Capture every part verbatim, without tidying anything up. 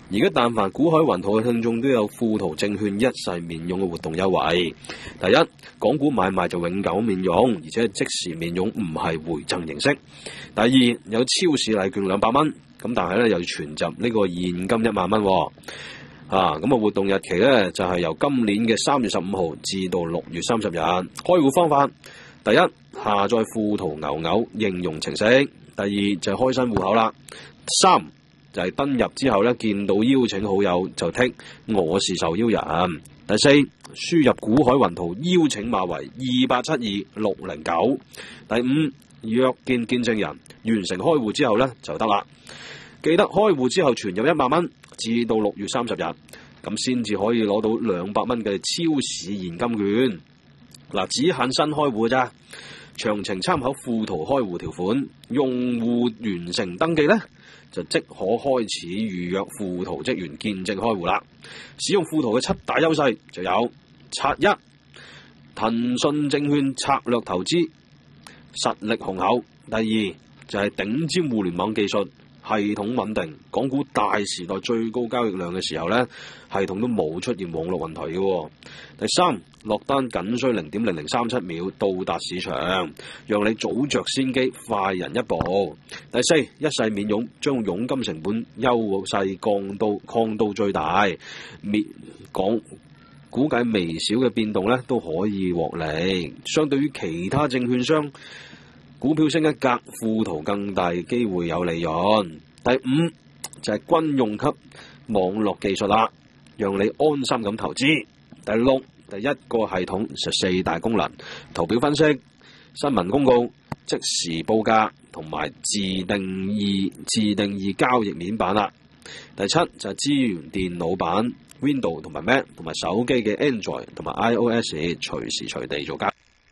而家但凡股海雲圖嘅聽眾都有富途證券一世免佣嘅活動優惠。第一，港股買賣就永久免佣，而且係即時免佣，唔係回贈形式。第二，有超市禮券兩百蚊，咁但係咧又要存入呢個現金一萬蚊。啊，咁啊活動日期咧就係、是、由今年嘅三月十五號至到六月三十日。開戶方法，第一，下載富途牛牛應用程式；第二就係開新戶口啦；三就係登入之後咧，見到邀請好友就剔我是受邀人；第四，輸入股海雲圖邀請碼為二八七二六零九；第五，約見見證人，完成開戶之後咧就得啦。記得開戶之後存入一萬蚊，至到六月三十日，咁先至可以攞到兩百蚊嘅超市現金券。嗱，只限新開戶咋，詳情參考富途開戶條款。用戶完成登記咧，就即可開始預約富途職員見證開戶啦。使用富途嘅七大優勢就有：拆一，騰訊證券策略投資，實力雄厚；第二就係頂尖互聯網技術，系統穩定。港股大時代最高交易量嘅時候咧，系統都冇出現網絡問題嘅。第三，落單僅需零點零零三七秒到達市場，讓你早着先機，快人一步。第四，一世免佣，將佣金成本優勢降到降到最大，免講估計微小嘅變動咧都可以獲利。相對於其他證券商，股票升一格，富途更大機會有利潤。第五就係軍用級網絡技術啦，讓你安心咁投資。第六，第一個系統十四大功能：圖表分析、新聞公告、即時報價同埋自定義自定義交易面板啦。第七就係支援電腦版 Windows 同埋 Mac 同埋手機嘅 Android 同埋 iOS 隨時隨地做交易。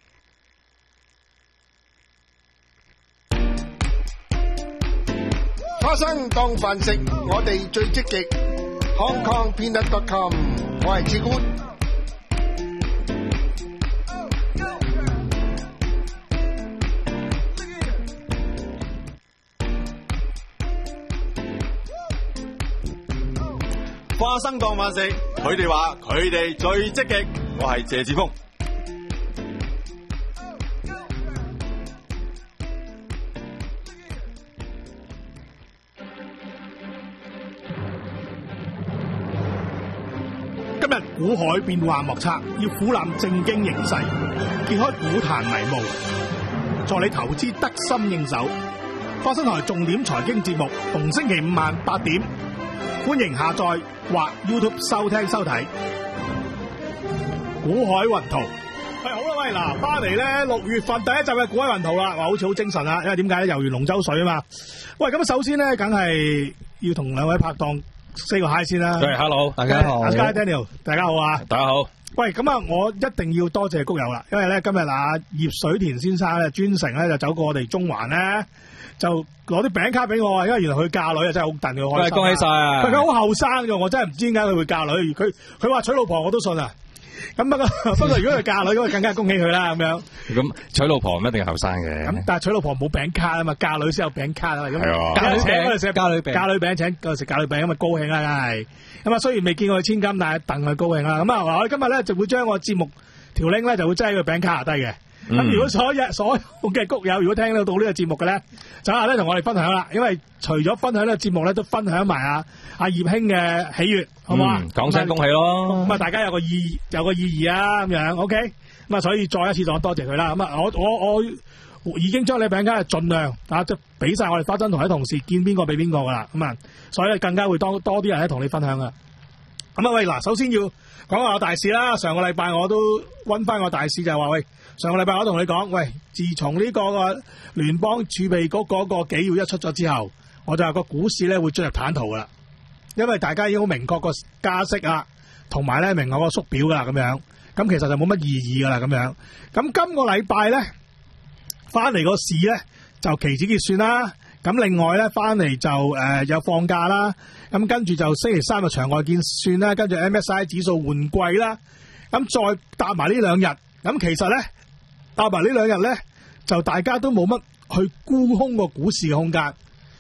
花生當飯食，我哋最積極。Hong Kong Peanut dot com， 我係志官。 花生當飯食，佢哋話佢哋最積極。我係謝志峰。 今日股海變幻莫測，要俯瞰正經形勢，揭開股壇迷霧，助你投資得心應手。花生台重點財經節目，逢星期五晚八點，歡迎下載或 YouTube 收聽收睇。股海雲圖，喂，好啦，喂，嗱，翻嚟咧六月份第一集嘅股海雲圖啦，話好似好精神啦，因為點解咧？遊完龍舟水啊嘛。喂，咁首先咧，梗係要同兩位拍檔say個 hi 先啦。 喂 ，hello， 大家好。 阿 Sky Daniel， 大家好啊。 大家好。 喂，咁啊，我一定要多謝谷友啦，因為咧今日啊葉水田先生咧專程咧就走過我哋中環咧，就攞啲餅卡俾我啊，因為原來佢嫁女啊，真係好戥佢開心。 喂，恭喜晒啊！ 佢好後生嘅，我真係唔知點解佢會嫁女。佢佢話娶老婆我都信啊。咁不過不過如果佢嫁女咁，更加恭喜佢啦咁樣。咁娶老婆唔一定係後生嘅。咁但係娶老婆冇餅卡啊嘛，嫁女先有餅卡啊。咁嫁女餅， 我哋食嫁女餅，嫁女餅請我哋食嫁女餅，咁啊高興啦，梗係。咁啊雖然未見過佢千金，但係戥佢高興啦。咁啊我哋今日咧就會將個節目條 link 咧就會擠喺個餅卡下低嘅。咁、嗯、如果所有所有嘅谷友如果聽到到呢個節目嘅咧，就下咧同我哋分享啦。因為除咗分享呢個節目咧，都分享埋阿阿葉兄嘅喜悅，好唔好啊？講聲恭喜咯！咁啊，大家有個意有個意義啊，咁樣 OK。咁啊，所以再一次再多謝佢啦。咁啊，我我我已經將你餅卡盡量啊，即係俾晒我哋花生同啲同事見邊個俾邊個噶啦。咁啊，所以更加會多多啲人咧同你分享噶。咁啊，喂嗱，首先要講下我大事啦。上個禮拜我都溫翻個大事，就係話喂。上個禮拜我同你講，喂，自從呢個個聯邦儲備局嗰個紀要一出咗之後，我就話個股市咧會進入坦途噶啦，因為大家已經好明確個加息啊，同埋咧明確個縮表噶啦咁樣，咁其實就冇乜意義噶啦咁樣。咁今個禮拜咧翻嚟個市咧就期指結算啦，咁另外咧翻嚟就誒、呃、有放假啦，咁跟住就星期三嘅場外結算啦，跟住 M S I 指數換季啦，咁再搭埋呢兩日，咁其實咧。搭埋呢兩日咧，就大家都冇乜去沽空個股市嘅空間，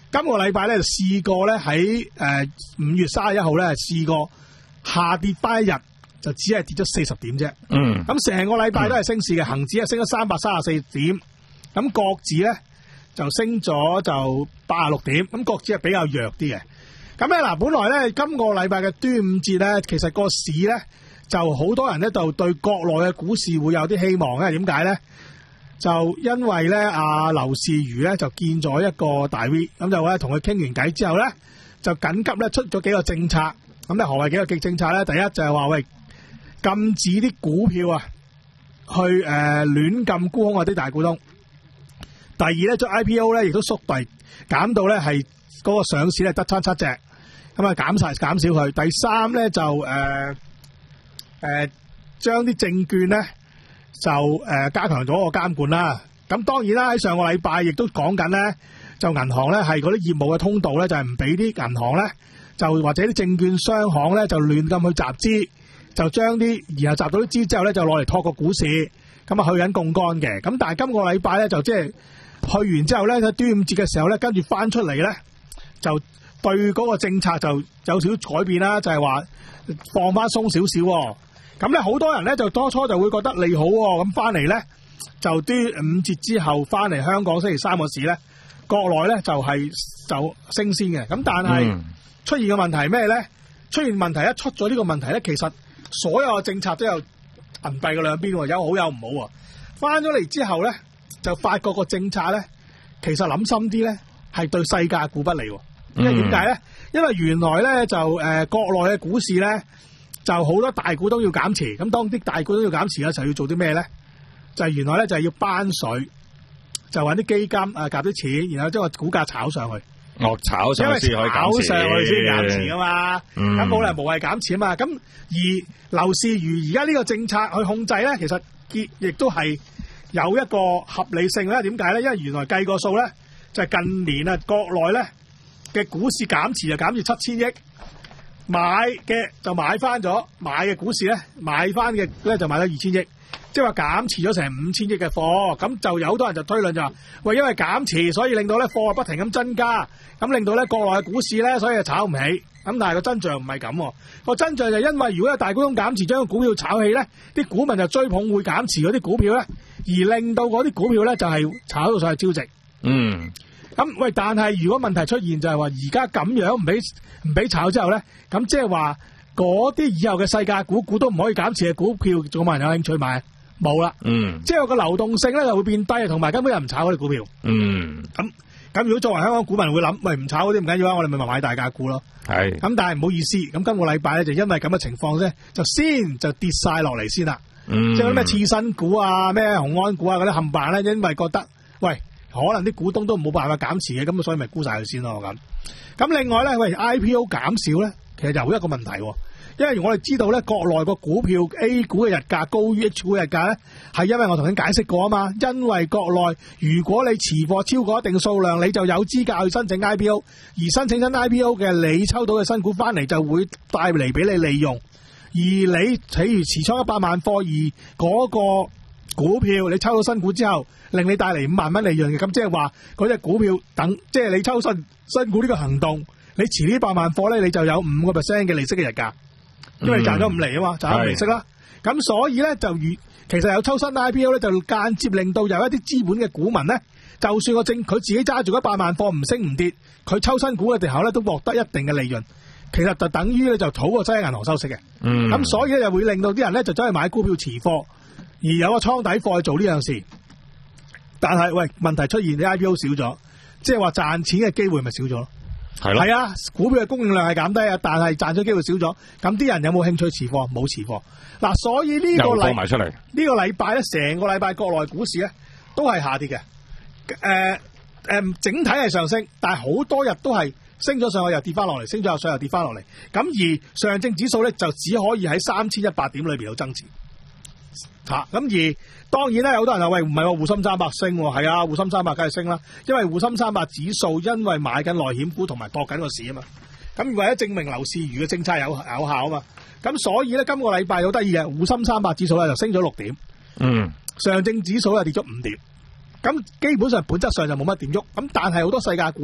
今個禮拜咧就試過咧喺誒五月三十一號咧試過下跌翻一日，就只係跌咗四十點啫。 嗯， 咁成個禮拜都係升市嘅，恒指係升咗三百三十四點，咁國指咧就升咗就八十六點，咁國指係比較弱啲嘅。咁咧嗱，本來咧今個禮拜嘅端午節咧，其實個市咧就好多人咧就對國內嘅股市會有啲希望咧。點解咧？就因為咧阿劉士余咧就見咗一個大 V， 咁就咧同佢傾完偈之後咧，就緊急咧出咗幾個政策。咁咧何謂幾個極政策咧？第一就係話喂，禁止啲股票啊去誒亂撳沽空嗰啲大股東。第二咧，做 I P O 咧亦都縮幣減到咧係嗰個上市咧得七七隻，咁啊減晒減少佢。第三咧就誒誒將啲證券咧就誒、呃、加強咗個監管啦。咁當然啦，喺上個禮拜亦都講緊咧，就銀行咧係嗰啲業務嘅通道咧就係唔俾啲銀行咧就或者啲證券商行咧就亂咁去集資，就將啲然後集到啲資之後咧就攞嚟托個股市，咁啊去緊槓桿嘅。咁但係今個禮拜咧就即係去完之後咧喺端午節嘅時候咧跟住翻出嚟咧就對嗰個政策就有少少改變啦，就係、是、話放翻鬆少少。咁咧好多人咧就當初就會覺得利好喎，咁翻嚟咧就端午節之後翻嚟香港星期三個市咧，國內咧就係、是、就升先嘅。咁但係出現嘅問題係咩咧？出現問題一出咗呢個問題咧，其實所有嘅政策都有銀幣嘅兩邊喎，有好有唔好喎。翻咗嚟之後咧，就發覺個政策咧，其實諗深啲咧係對世界股不利喎。因為點解咧？因為原來咧就誒、呃、國內嘅股市咧。就好多大股東要減持，咁當啲大股東要減持嘅時候要做啲咩咧？就係、是、原來咧就係要班水，就揾啲基金啊夾啲錢，然後將個股價炒上去。 哦，炒上去先可以減持， 炒上去先減持噶嘛。咁冇理由無謂減持啊嘛。咁而劉士余而家呢個政策去控制咧，其實亦都係有一個合理性咧。點解咧？因為原來計個數咧，就係、是、近年啊國內咧嘅股市減持就減至七千億。買嘅就買翻咗，買嘅股市咧買翻嘅咧就買咗二千億，即係話減持咗成五千億嘅貨，咁就有好多人就推論就話，喂，因為減持所以令到咧貨不停咁增加，咁令到咧國內嘅股市咧所以就炒唔起，咁但係個真相唔係咁，個真相就因為如果有大股東減持將個股票炒起咧，啲股民就追捧會減持嗰啲股票咧，而令到嗰啲股票咧就係炒到上去超值。嗯。咁喂，但係如果問題出現就係話，而家咁樣唔俾唔俾炒之後咧，咁即係話嗰啲以後嘅世界股股都唔可以減持嘅股票，仲有冇人有興趣買？冇啦。嗯。即係個流動性咧就會變低，同埋根本又唔炒嗰啲股票。嗯。咁咁如果作為香港股民會諗，喂，唔炒嗰啲唔緊要啊，我哋咪買大價股咯。係。咁但係唔好意思，咁今個禮拜咧就因為咁嘅情況咧，就先就跌晒落嚟先啦。嗯。即係咩次新股啊、咩雄安股啊嗰啲冚唪唥咧，因為覺得喂。可能啲股東都冇辦法減持嘅，咁所以咪沽晒佢先咯咁。咁另外咧，喂 I P O 減少咧，其實又有一個問題，因為我哋知道咧，國內個股票 A 股嘅日價高於 H 股嘅日價咧，係因為我同你解釋過啊嘛。因為國內如果你持貨超過一定數量，你就有資格去申請 I P O， 而申請緊 I P O 嘅你抽到嘅新股翻嚟就會帶嚟俾你利用。而你譬如持倉一百萬貨，而嗰個股票你抽到新股之後，令你帶嚟五萬蚊利潤嘅，咁即係話嗰隻股票等，即係你抽新新股呢個行動，你持呢百萬貨咧，你就有五個 percent 嘅利息嘅日價，因為你賺咗五厘啊嘛，賺咗利息啦。咁所以咧就如其實有抽新 I P O 咧，就間接令到有一啲資本嘅股民咧，就算個正佢自己揸住一百萬貨唔升唔跌，佢抽新股嘅時候咧都獲得一定嘅利潤。其實就等於咧就討個擠喺銀行收息嘅。咁、嗯、所以咧就會令到啲人咧就走去買股票持貨，而有個倉底貨去做呢樣事。但係喂，問題出現，啲 I P O 少咗，即係話賺錢嘅機會咪少咗咯？係咯，係啊，股票嘅供應量係減低啊，但係賺咗機會少咗，咁啲人有冇興趣持貨？冇持貨。嗱、啊，所以呢個禮埋出嚟，呢個禮拜咧，成個禮拜國內股市咧都係下跌嘅。誒、呃、誒、呃，整體係上升，但係好多日都係升咗上去又跌翻落嚟，升咗又上又跌翻落嚟。咁而上證指數咧就只可以喺三千一百點裏邊有增持。吓、啊，咁而當然咧，有好多人話喂，唔係話滬深三百升，係啊，滬深三百梗係升啦，因為滬深三百指數因為買緊內險股同埋搏緊個市啊嘛，咁為咗證明劉士余嘅政策有有效啊嘛，咁所以咧今個禮拜好得意嘅，滬深三百指數咧就升咗六點，嗯，上證指數又跌咗五點，咁基本上本質上就冇乜點喐，咁但係好多細價股咧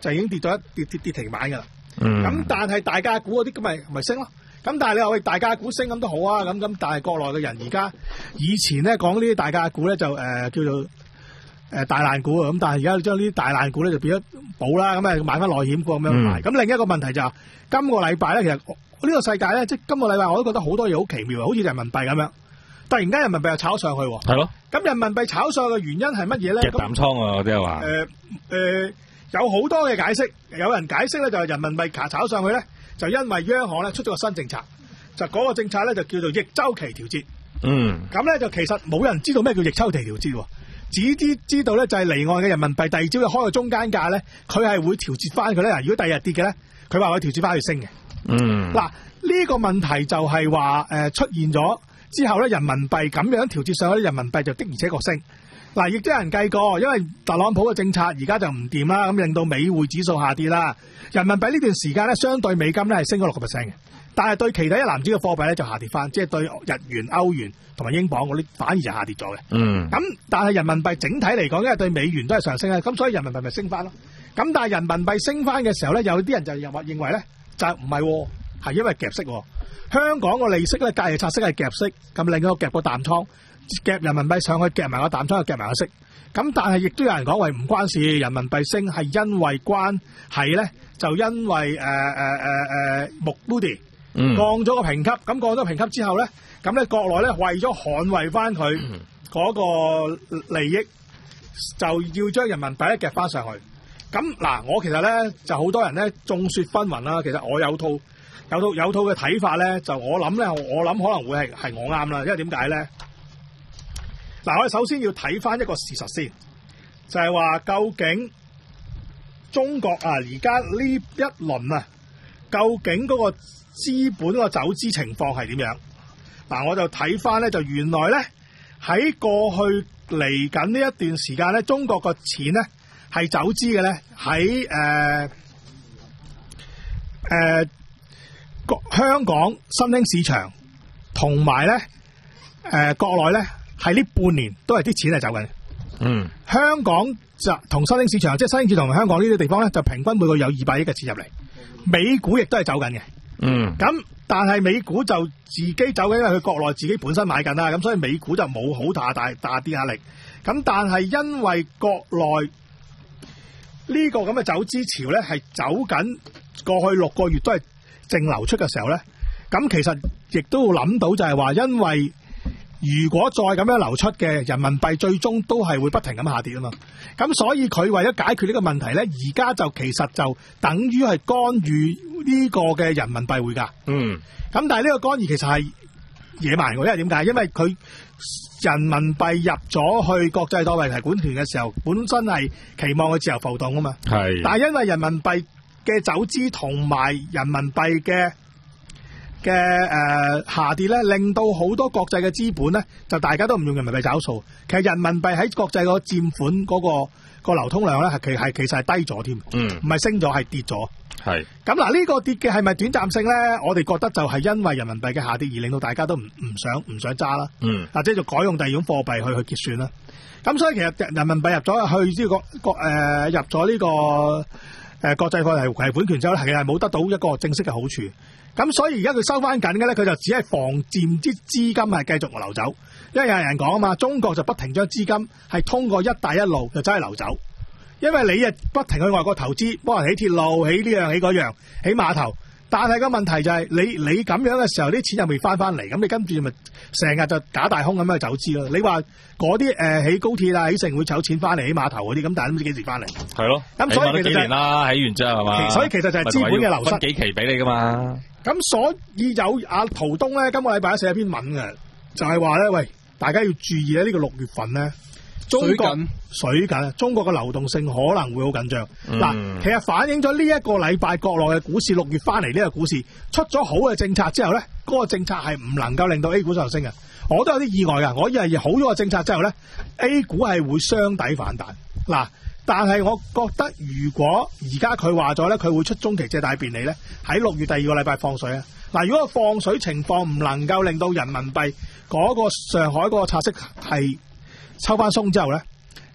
就已經跌咗一跌跌跌停板㗎啦。 嗯。 咁但係大價股嗰啲咁咪咪升咯。咁但係你話喂大價股升咁都好啊，咁咁但係國內嘅人而家以前咧講呢啲大價股咧就誒、呃、叫做誒、呃、大爛股啊，咁但係而家將呢啲大爛股咧就變咗保啦，咁啊買翻內險股咁樣買。咁、嗯、另一個問題就係、是、今個禮拜咧，其實呢個世界咧，即係今個禮拜我都覺得好多嘢好奇妙，好似人民幣咁樣，突然間人民幣又炒上去喎。係咯。咁人民幣炒上去嘅原因係乜嘢咧？ 夾淡倉啊，嗰啲係話。誒誒，有好多嘅解釋，有人解釋咧就係人民幣炒炒上去咧。就因為央行咧出咗個新政策，就嗰個政策咧就叫做逆周期調節。嗯，咁咧就其實冇人知道咩叫逆周期調節，只知知道咧就係離岸嘅人民幣第二朝要開個中間價咧，佢係會調節翻佢咧。如果第二日跌嘅咧，佢話會調節翻去升嘅。嗯，嗱呢、呢個問題就係話誒出現咗之後咧，人民幣咁樣調節上去，人民幣就的而且確升。嗱，亦都有人計過，因為特朗普嘅政策而家就唔掂啦，咁令到美匯指數下跌啦。人民幣呢段時間咧，相對美金咧係升咗六個 percent 嘅，但係對其他一籃子嘅貨幣咧就下跌翻，即係對日元、歐元同埋英鎊嗰啲反而就下跌咗嘅。嗯。咁但係人民幣整體嚟講，因為對美元都係上升咧，咁所以人民幣咪升翻咯。咁但係人民幣升翻嘅時候咧，有啲人就認為認為咧就唔係，係因為夾息。香港個利息咧，隔夜拆息係夾息，咁另一個夾個淡倉。夾人民幣上去，夾埋個淡倉，又夾埋個息。咁但係亦都有人講話唔關事，人民幣升係因為關係咧，就因為誒誒誒誒穆魯迪降咗個評級，咁降咗評級之後咧，咁咧國內咧為咗捍衛翻佢嗰個利益，就要將人民幣咧夾翻上去。咁嗱，我其實咧就好多人咧眾說紛紜啦。其實我有套有套有套嘅睇法咧，就我諗咧，我諗可能會係係我啱啦，因為點解咧？嗱，我哋首先要睇翻一個事實先，就係話究竟中國啊，而家呢一輪啊，究竟嗰個資本個走資情況係點樣？嗱，我就睇翻咧，就原來咧喺過去嚟緊呢一段時間咧，中國個錢咧係走資嘅咧，喺誒誒香港新興市場同埋咧誒國內咧。係呢半年都係啲錢係走緊。嗯，香港就同新興市場，即係新興市場同香港呢啲地方咧，就平均每個有二百億嘅錢入嚟。美股亦都係走緊嘅。嗯，咁但係美股就自己走緊，因為佢國內自己本身買緊啦，咁所以美股就冇好大大大啲壓力。咁但係因為國內呢個咁嘅走資潮咧，係走緊過去六個月都係淨流出嘅時候咧，咁其實亦都會諗到就係話，因為如果再咁樣流出嘅人民幣，最終都係會不停咁下跌啊嘛。咁所以佢為咗解決呢個問題咧，而家就其實就等於係干預呢個嘅人民幣匯價。嗯。咁但係呢個干預其實係野蠻嘅，因為點解？因為佢人民幣入咗去國際貨幣提款權嘅時候，本身係期望佢自由浮動啊嘛。係。但係因為人民幣嘅走資同埋人民幣嘅嘅誒、呃、下跌咧，令到好多國際嘅資本咧，就大家都唔用人民幣找數。其實人民幣喺國際個佔款嗰、嗰個、嗰個流通量咧，係其係其實係低咗添，嗯，唔係升咗，係跌咗。係咁嗱，呢個跌嘅係咪短暫性咧？我哋覺得就係因為人民幣嘅下跌而令到大家都唔唔想唔想揸啦，嗯，或者就改用第二種貨幣去去結算啦。咁所以其實人民幣入咗去呢個國誒入咗呢、呢個誒、呃、國際貨幣提款權之後咧，其實係冇得到一個正式嘅好處。咁所以而家佢收翻緊嘅咧，佢就只係防佔啲資金係繼續流走，因為有人講啊嘛，中國就不停將資金係通過一帶一路就走去流走，因為你啊不停去外國投資，幫人起鐵路、起呢樣起嗰樣、起碼頭，但係個問題就係、是、你你咁樣嘅時候，啲錢又未翻翻嚟，咁你跟住咪成日就假大空咁樣去走資咯。你話嗰啲誒起高鐵啊、起城會籌錢翻嚟起碼頭嗰啲，咁但係都唔知幾時翻嚟。係咯，咁所以其實、就是、幾年啦，起完之後係嘛？所以其實就係資本嘅流失。分幾期俾你噶嘛？咁所以有阿陶東咧，今個禮拜寫一篇文嘅，就係話咧，喂，大家要注意咧，呢個六月份咧，中國水緊，水緊，中國嘅流動性可能會好緊張。嗱、嗯，其實反映咗呢一個禮拜國內嘅股市六月翻嚟呢個股市出咗好嘅政策之後咧，嗰、那個政策係唔能夠令到 A 股上升嘅。我都有啲意外噶，我以為好咗個政策之後咧 ，A 股係會雙底反彈。嗱。但係我覺得，如果而家佢話咗咧，佢會出中期借貸便利咧，喺六月第二個禮拜放水啊！嗱，如果個放水情況唔能夠令到人民幣嗰個上海嗰個拆息係抽翻鬆之後咧，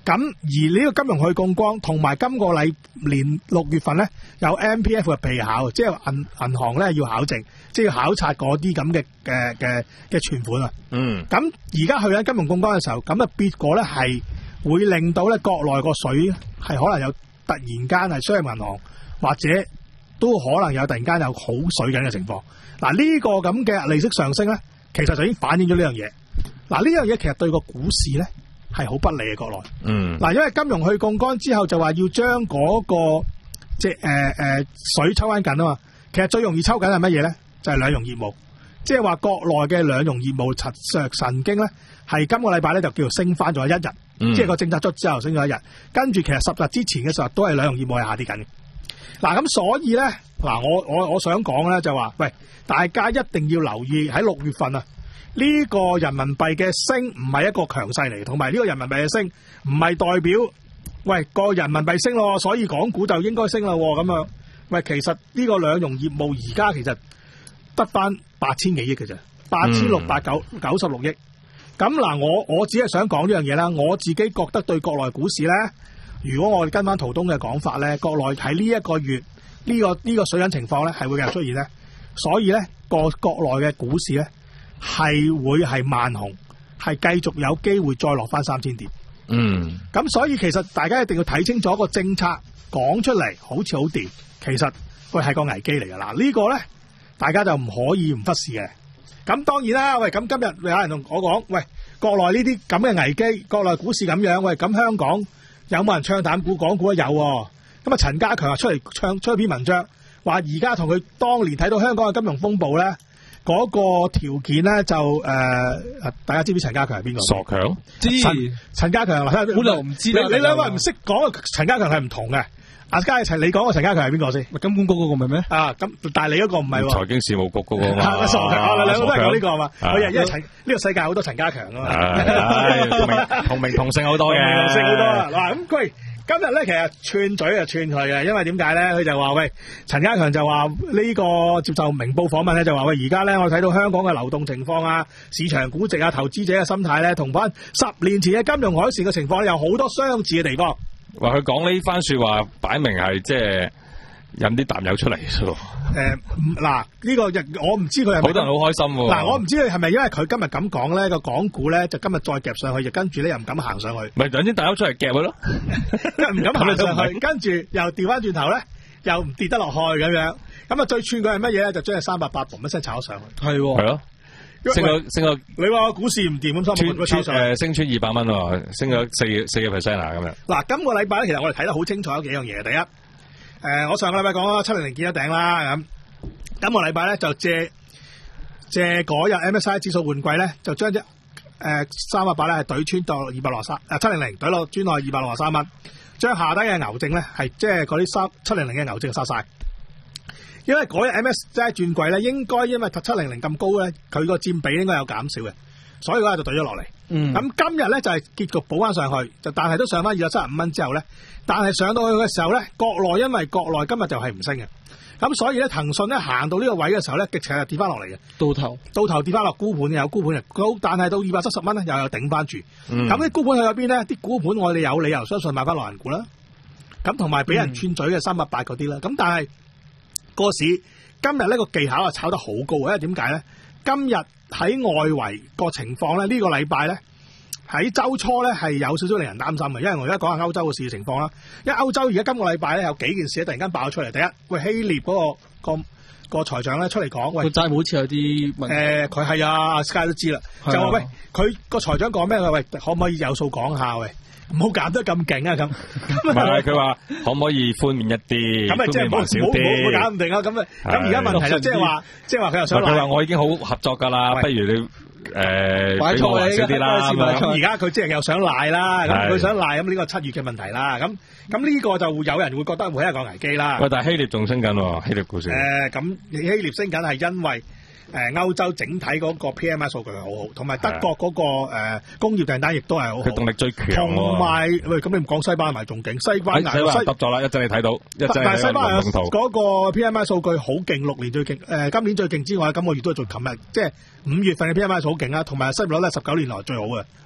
咁而呢個金融去槓桿同埋今個禮年六月份咧有 M P F 嘅備考，即係銀銀行咧要考證，即係要考察嗰啲咁嘅嘅嘅嘅存款啊。 嗯。 咁而家去緊金融槓桿嘅時候，咁啊結果咧係會令到咧國內個水係可能有突然間係商業銀行或者都可能有突然間有好水緊嘅情況。嗱、這、呢個咁嘅利息上升咧，其實就已經反映咗呢樣嘢。嗱呢樣嘢其實對個股市咧係好不利嘅國內。 嗯。 嗱，因為金融去槓桿之後就話要將嗰、那個即係誒誒水抽翻緊啊嘛。其實最容易抽緊係乜嘢咧？就係、是、兩融業務，即係話國內嘅兩融業務曾曾經咧係今個禮拜咧就叫做升翻咗一日， 嗯、即係個政策出之後升咗一日，跟住其實十日之前嘅時候都係兩融業務係下跌緊嘅。嗱咁所以咧，嗱我我我想講咧就話，喂，大家一定要留意喺六月份啊。呢個人民幣嘅升唔係一個強勢嚟，同埋呢個人民幣嘅升唔係代表，喂個人民幣升咯，所以港股就應該升啦咁樣。喂，其實呢個兩融業務而家其實得翻八千幾億嘅啫，八千六百九九十六億。咁嗱，我我只係想講呢樣嘢啦。我自己覺得對國內股市咧，如果我哋跟翻陶東嘅講法咧，國內喺呢一個月呢、這個呢、這個水緊情況咧係會繼續出現咧，所以咧個國內嘅股市咧。係會係慢熊，係繼續有機會再落翻三千點。 嗯， 咁所以其實大家一定要睇清楚個政策講出嚟，好似好掂，其實佢係個危機嚟噶啦。這個、呢個咧，大家就唔可以唔忽視嘅。咁當然啦，喂，咁今日有人同我講，喂，國內呢啲咁嘅危機，國內股市咁樣，喂，咁香港有冇人唱淡股？港股都有。咁啊，陳家強啊出嚟唱出一篇文章，話而家同佢當年睇到香港嘅金融風暴咧。嗰、那個條件咧就誒、呃，大家知唔知陳家強係邊個？ 傻強知陳家強，本來唔知你你兩個唔識講嘅陳家強係唔同嘅。阿嘉齊，你講個陳家強係邊個先？金管局嗰個咪咩？啊，咁但係你嗰個唔係喎。財經事務局嗰個嘛。 傻強，我哋兩個都係講呢個嘛。我因為陳呢個世界好多陳家強啊嘛。 同名同姓好多嘅。 同姓好多啊！嗱咁佢。今日咧，其實串嘴就串佢嘅，因為點解咧？佢就話喂，陳家強就話呢個接受明報訪問咧，就話喂，而家咧我睇到香港嘅流動情況啊、市場估值啊、投資者嘅心態咧，同翻十年前嘅金融海嘯嘅情況有好多相似嘅地方。 話佢講呢番說話，擺明係即係引啲淡友出嚟咯。 誒，嗱，呢個我唔知佢係咪好多人好開心喎。 嗱，我唔知佢係咪因為佢今日咁講咧，個港股咧就今日再夾上去，就跟住咧又唔敢行上去。 咪引啲淡友出嚟夾佢咯， 唔敢行上去，跟住又調翻轉頭咧，又唔跌得落去咁樣。咁啊，最串佢係乜嘢咧？就將佢三百八嘣一聲炒上去。係喎，係咯，升咗升咗。你話股市唔掂咁，三百八炒上去。誒，升穿二百蚊喎，升咗四四個 percent 啊咁樣。嗱，今個禮拜咧，其實我哋睇得好清楚有幾樣嘢。第一。誒、呃，我上個禮拜講啦，七零零見一頂啦，咁今個禮拜咧就借借嗰日 M S C I 指數換季咧，就將隻誒三百八咧係懟穿到二百六十三，誒七零零懟落轉落二百六十三蚊，將下低嘅牛證咧係即係嗰啲三七零零嘅牛證殺晒，因為嗰日 M S C I 轉季咧，應該因為七零零咁高咧，佢個佔比應該有減少嘅，所以嗰日就懟咗落嚟。嗯，咁今日咧就係、是、結局補翻上去，就但係都上翻二百七十五蚊之後咧。但係上到去嘅時候咧，國內因為國內今日就係唔升嘅，咁所以咧騰訊咧行到呢個位嘅時候咧，極斜就跌翻落嚟嘅，到頭到頭跌翻落沽盤，有沽盤嘅，高但係到二百七十蚊咧又有頂翻住，咁啲沽盤去咗邊咧？啲沽盤我哋有理由相信買翻內銀股啦，咁同埋俾人串嘴嘅三百八嗰啲啦，咁、嗯、但係個市今日呢個技巧啊炒得好高，因為點解咧？今日喺外圍個情況咧，呢、呢個禮拜咧。喺週初咧係有少少令人擔心嘅，因為我而家講下歐洲嘅市嘅情況啦。因為歐洲而家今個禮拜咧有幾件事突然間爆出嚟。第一，喂希臘嗰、嗰個個個財長咧出嚟講，喂個債務好似有啲問題。誒佢係啊 Sky 都知啦，就話喂佢個財長講咩？佢喂可唔可以有數講下？喂唔好減得咁勁啊咁。唔係佢話可唔可以寬免一啲？咁咪即係唔好少啲，唔好搞唔定啊！咁啊咁而家問題就即係話，即係話佢又想佢話我已經好合作㗎啦，不如你。誒，擺錯少啲啦，咁而家佢即係又想賴啦，咁佢想賴咁呢個七月嘅問題啦，咁咁呢個就有人會覺得會係一個危機啦。喂，但係希臘仲升緊喎，希臘股市。誒，咁希臘升緊係因為誒歐洲整體嗰個 P M I 數據係好好，同埋德國嗰個誒工業訂單亦都係好好。佢動力最強。同埋喂，咁你唔講西班牙咪仲勁？西班牙西揼咗啦，一陣你睇到，一陣係西班牙嗰個 P M I 數據好勁，六年最勁，誒今年最勁之外，今個月都係做琴日，即係五月份嘅 P M I 數好勁啊，同埋失業率咧十九年來最好嘅。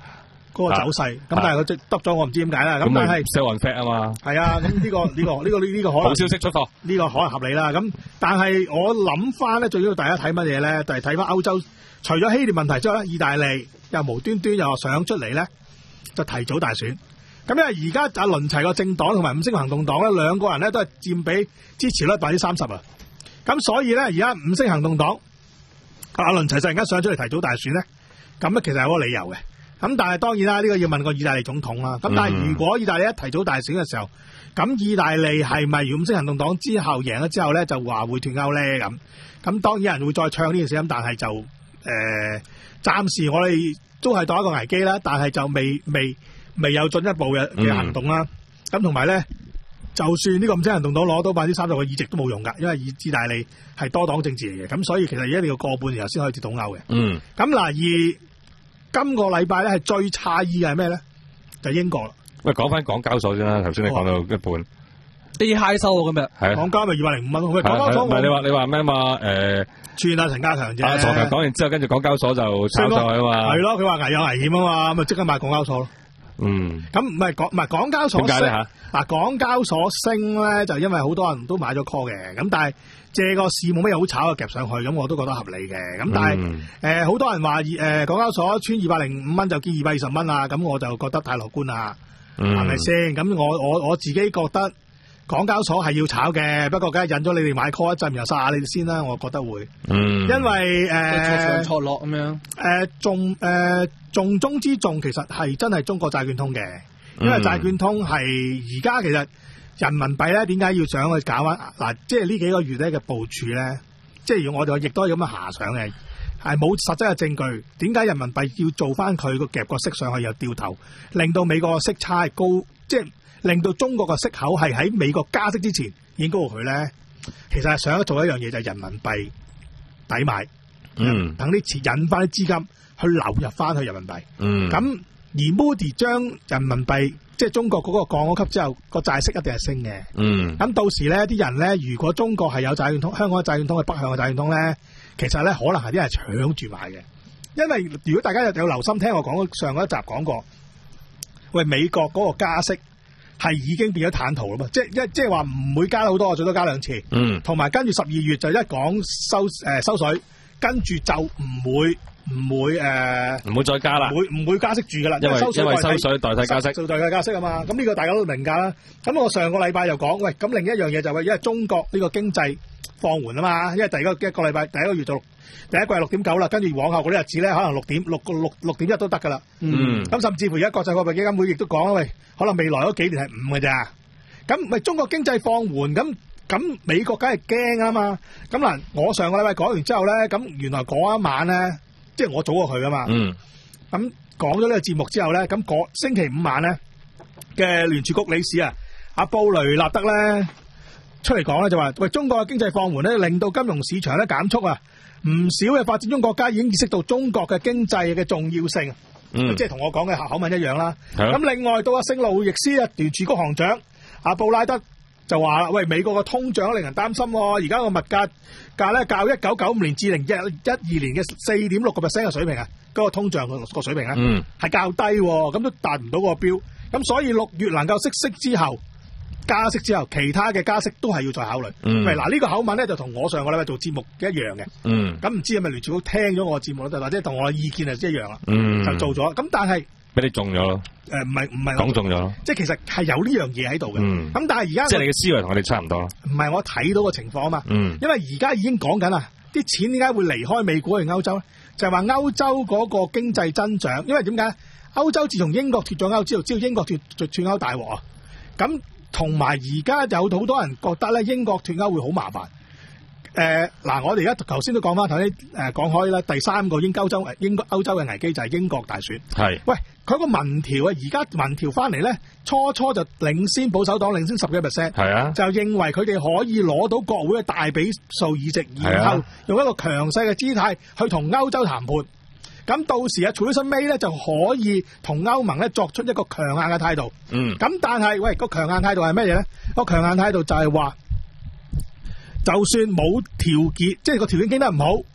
嗰個走勢，咁但係佢即得咗，我唔知點解啦。咁但係 sell on fact 啊嘛， 係啊，咁呢個呢個呢個呢個可能好消息出貨， 呢個可能合理啦。咁但係我諗翻咧，最主要大家睇乜嘢咧？就係睇翻歐洲，除咗希臘問題之外咧，意大利又無端端又想出嚟咧，就提早大選。咁因為而家阿倫齊個政黨同埋五星行動黨咧，兩個人咧都係佔比支持率百分之三十啊。咁所以咧，而家五星行動黨阿倫齊突然間上出嚟提早大選咧，咁咧其實有個理由嘅。咁但係當然啦，呢、這個要問個意大利總統啦。咁但係如果意大利一提早大選嘅時候，咁意大利係咪五星行動黨之後贏咗之後咧，就話會脫歐咧？咁咁當然有人會再唱呢件事，咁但係就誒、呃、暫時我哋都係當一個危機啦。但係就未未未有進一步嘅嘅行動啦。咁同埋咧，就算呢個五星行動黨攞到百分之三十嘅議席都冇用㗎，因為意意大利係多黨政治嚟嘅。咁所以其實一定要過半年後先可以脫到歐嘅。嗯。咁嗱而。今個禮拜咧係最詫異嘅係咩咧？就係、英國啦。喂， 講翻港交所先啦，頭先你講到一半， 啲嗨收喎咁樣。 係港交咪二百零五蚊？喂，港交所唔係你話你話咩嘛？誒、呃， 串阿陳家強啫。 阿陳家強講完之後，跟住港交所就炒上去啊嘛。 係咯，佢話危有危險啊嘛，咁咪即刻買港交所咯。嗯。咁唔係港唔係港交所升。點解咧嚇？嗱，港交所升咧，就因為好多人都買咗 call 嘅，咁但係。借個市冇乜嘢好炒嘅夾上去，咁我都覺得合理嘅。咁但係誒好多人話誒港交所穿二百零五蚊就見二百二十蚊啦，咁我就覺得太樂觀啦，係咪先？咁我我我自己覺得港交所係要炒嘅，不過梗係引咗你哋買 call 一陣，又殺下你哋先啦，我覺得會。嗯，因為誒錯上錯落咁樣。 誒重誒重中之重，其實係真係中國債券通嘅，因為債券通係而家其實。人民幣咧點解要想去搞啊？嗱，即係呢幾個月咧嘅部署咧，即係我哋亦都係咁樣遐想嘅，係冇實質嘅證據。點解人民幣要做翻佢個夾個息上去又掉頭，令到美國嘅息差係高，即係令到中國嘅息口係喺美國加息之前已經高過佢咧？其實係想做一樣嘢就係人民幣抵買，嗯，等啲錢引翻啲資金去流入翻去人民幣，嗯，咁而 Moody 將人民幣。即係中國嗰個降咗級之後，個債息一定係升嘅。嗯。咁到時咧，啲人咧，如果中國係有債券通，香港嘅債券通係北向嘅債券通咧，其實咧可能係啲人搶住買嘅。因為如果大家有有留心聽我講上嗰一集講過，喂，美國嗰個加息係已經變咗坦途啦嘛，即係一即係話唔會加好多，最多加兩次。嗯。同埋跟住十二月就一講收誒、呃、收水，跟住就唔會。唔會誒，唔、呃、 會再加啦， 唔會唔會加息住噶啦， 因為收水因為收水代替加息， 就代替加息啊嘛。咁呢個大家都明噶啦。咁我上個禮拜又講，喂，咁另一樣嘢就係因為中國呢個經濟放緩啊嘛，因為第一個一個禮拜第一個月就六第一季係六點九啦，跟住往後嗰啲日子咧，可能六點六個六六點一都得噶啦。嗯，咁甚至乎而家國際貨幣基金會亦都講，喂，可能未來嗰幾年係五嘅咋。咁喂，中國經濟放緩，咁咁美國梗係驚啊嘛。咁嗱，我上個禮拜講完之後咧，咁原來嗰一晚咧。即係我早過佢噶嘛，咁、嗯、講咗呢個節目之後咧，咁星期五晚咧嘅聯儲局理事啊，阿布雷納德咧出嚟講咧就話，喂，中國嘅經濟放緩咧，令到金融市場咧減速啊，唔少嘅發展中國家已經意識到中國嘅經濟嘅重要性，嗯、即係同我講嘅口吻一樣啦。咁、嗯、另外到阿聖路易斯啊，聯儲局行長阿布拉德就話啦，喂，美國嘅通脹令人擔心，而家個物價價咧較一九九五年至零一一二年嘅四點六個 percent 嘅水平啊，嗰、那個通脹個水平啊，係、嗯、較低，咁都達唔到個標，咁所以六月能夠息息之後加息之後，其他嘅加息都係要再考慮。嗯，嗱呢、這個口吻咧就同我上個禮拜做節目一樣嘅。嗯，咁唔知係咪聯儲局聽咗我嘅節目咧，或者同我嘅意見係一樣啦。嗯，就做咗，咁但係。 俾你中咗咯？誒、呃，唔係唔係講中咗咯？即係其實係有呢樣嘢喺度嘅。嗯。咁但係而家即係你嘅思維同我哋差唔多咯。唔係我睇到個情況啊嘛。嗯。因為而家已經講緊啦，啲錢點解會離開美股去歐洲咧？就係話歐洲嗰個經濟增長，因為點解？歐洲自從英國脫咗歐之後，知道英國脫脫脫歐大鑊啊。咁同埋而家有好多人覺得咧，英國脫歐會好麻煩。誒、呃、嗱，我哋而家頭先都講翻頭先誒講開啦，第三個英歐洲英歐洲嘅危機就係英國大選。係，喂，佢個民調啊，而家民調翻嚟咧，初初就領先保守黨領先十幾 percent。係啊，就認為佢哋可以攞到國會嘅大比數議席，然後用一個強勢嘅姿態去同歐洲談判。咁到時啊，Theresa May 咧就可以同歐盟咧作出一個強硬嘅態度。嗯。咁但係喂，個強硬態度係咩嘢咧？個強硬態度就係話，就算冇條件，即係個條件經得唔好，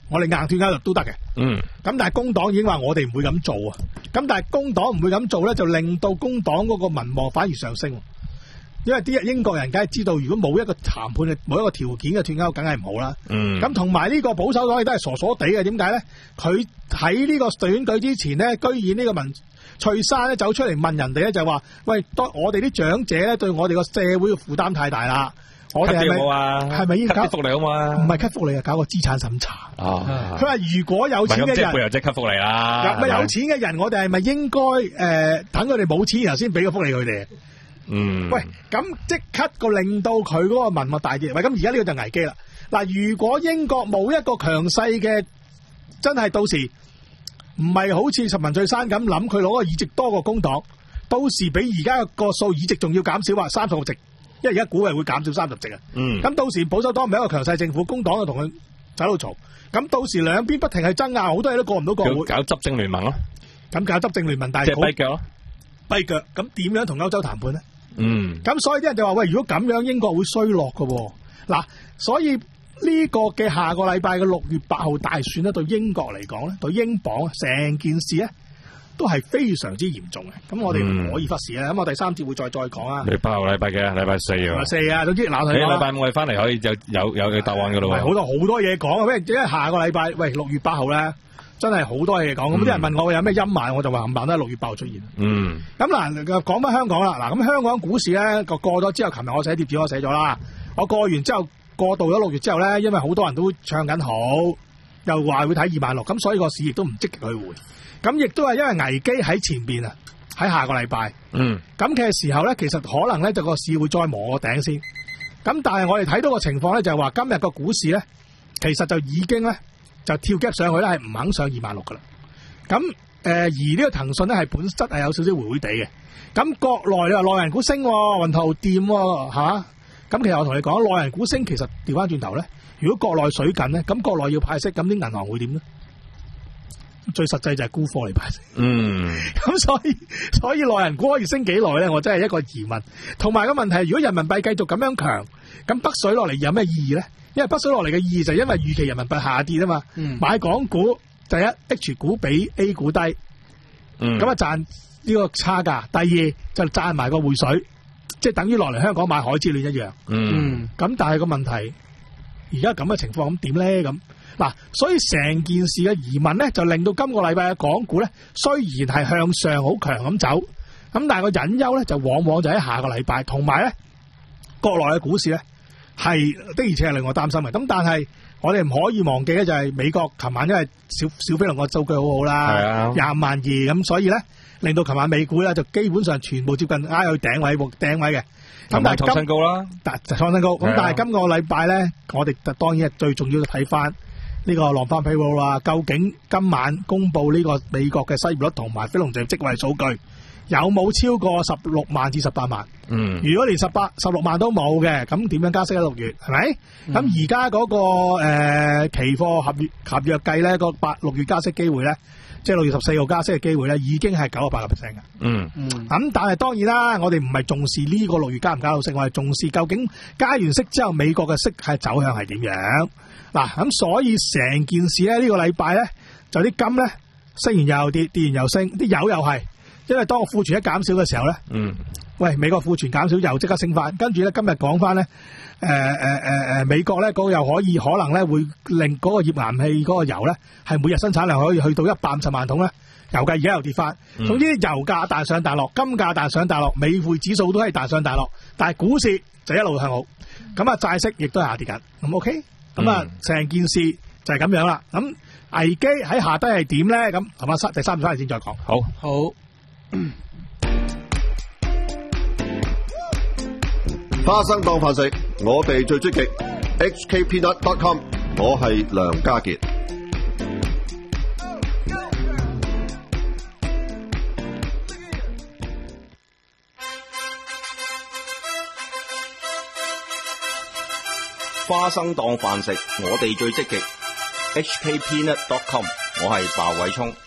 我哋硬脫歐都得嘅。 嗯。 咁但係工黨已經話我哋唔會咁做啊。咁但係工黨唔會咁做咧，就令到工黨嗰個民望反而上升。因為啲英國人梗係知道，如果冇一個談判嘅冇一個條件嘅脫歐，梗係唔好啦。 嗯。咁同埋呢個保守黨亦都係傻傻地嘅，點解咧？佢喺呢個選舉之前咧，居然呢個文翠珊咧走出嚟問人哋咧，就話：喂，當我哋啲長者咧對我哋個社會嘅負擔太大啦，我哋係咪係咪應該給福利好嘛？ 唔係給福利啊，搞個資產審查。 哦。 佢話如果有錢嘅人， 背後即係給福利啦。 咪有錢嘅人，我哋係咪應該誒等佢哋冇錢然後先俾個福利佢哋？ 嗯， 喂，咁即刻個令到佢嗰個民望大跌，喂，咁而家呢個就危機啦。嗱，如果英國冇一個強勢嘅，真係到時唔係好似文翠珊咁諗，佢攞個議席多過工黨，到時比而家個數議席仲要減少啊，三十個席，因為而家估係會減少三十席啊。嗯，咁到時保守黨唔係一個強勢政府，工黨就同佢走到嘈，咁到時兩邊不停係爭拗，好多嘢都過唔到國會， 搞執政聯盟咯。咁搞執政聯盟，但係即係跛腳咯， 跛腳，咁點樣同歐洲談判呢？ 嗯， 咁所以啲人就話：喂，如果咁樣英國會衰落㗎喎。嗱，所以呢個嘅下個禮拜嘅六月八號大選咧，對英國嚟講咧，對英鎊成件事咧都係非常之嚴重嘅。咁我哋唔可以忽視啊。咁、嗯、我第三節會再再講啊。 你八號禮拜嘅禮拜四啊。禮拜四啊，總之嗱，你禮拜五我哋翻嚟可以就有有嘅答案㗎咯。 好多好多嘢講啊！因為下個禮拜喂六月八號咧。真係好多嘢講，咁啲人問我有咩陰霾，我就話冚唪唥都係六月八號出現。嗯，咁嗱，講翻香港啦，嗱，咁香港股市咧個過咗之後，琴日我寫貼紙我寫咗啦，我過完之後過渡咗六月之後咧，因為好多人都唱緊好，又話會睇二萬六，咁所以個市亦都唔積極去回，咁亦都係因為危機喺前邊啊，喺下個禮拜。嗯，咁嘅時候咧，其實可能咧就個市會再磨個頂先，咁但係我哋睇到個情況咧就係話今日個股市咧，其實就已經咧。就跳 gap 上去咧，係唔肯上二萬六噶啦。咁誒、呃，而呢個騰訊咧係本質係有少少回回地嘅。咁國內你話內人股升，雲圖掂喎嚇。咁其實我同你講，內人股升其實調翻轉頭咧，如果國內水緊咧，咁國內要派息，咁啲銀行會點咧？最實際就係沽貨嚟派息。嗯。咁所以所以內人股可以升幾耐咧？我真係一個疑問。同埋個問題，如果人民幣繼續咁樣強，咁北水落嚟有咩意義咧？因為北水落嚟嘅意義就係因為預期人民幣下跌啊嘛，嗯、買港股第一 H 股比 A 股低，咁啊、嗯、賺呢個差價。第二就賺埋個匯水，即係等於落嚟香港買海之戀一樣。咁、嗯、但係個問題，而家咁嘅情況咁點咧？咁嗱，所以成件事嘅疑問咧，就令到今個禮拜嘅港股咧，雖然係向上好強咁走，咁但係個隱憂咧就往往就喺下個禮拜，同埋咧國內嘅股市咧。係的而且係令我擔心嘅，咁但係我哋唔可以忘記咧，就係美國琴晚因為小小飛龍個數據好好啦，廿五萬二咁，所以咧令到琴晚美股咧就基本上全部接近挨去頂位，頂位嘅。咁但係創新高啦，但就創新高。咁但係今個禮拜咧，我哋當然係最重要睇翻呢個 non-farm payroll 啦。究竟今晚公布呢個美國嘅失業率同埋非農就業職位數據？有冇超過十六萬至十八萬？嗯，如果連十八、十六萬都冇嘅，咁點樣加息喺六月？係咪？咁而家嗰個誒、呃、期貨合約合約計咧，個八六月加息機會咧，即係六月十四號加息嘅機會咧，已經係九十八個 percent 嘅。嗯嗯。咁但係當然啦，我哋唔係重視呢個六月加唔加到息，我係重視究竟加完息之後美國嘅息係走向係點樣？嗱，咁所以成件事咧呢、呢個禮拜咧就啲金咧升完又跌，跌完又升，啲油又係。因為當個庫存一減少嘅時候咧，嗯，喂，美國庫存減少又即刻升翻，跟住咧今日講翻咧，誒誒誒誒，美國咧嗰個又可以可能咧會令嗰個頁岩氣嗰個油咧係每日生產量可以去到一百五十萬桶咧，油價而家又跌翻，嗯、總之油價彈上彈落，金價彈上彈落，美匯指數都係彈上彈落，但係股市就一路向好，咁啊債息亦都係下跌緊，咁 OK，咁啊成件事就係咁樣啦，咁危機喺下低係點咧？咁係嘛，第三翻嚟先再講， 好，好。 花生當飯食，我哋最積極。H K Peanut dot com， 我係梁家傑。 花生當飯食，我哋最積極。H K Peanut dot com， 我係鮑偉聰。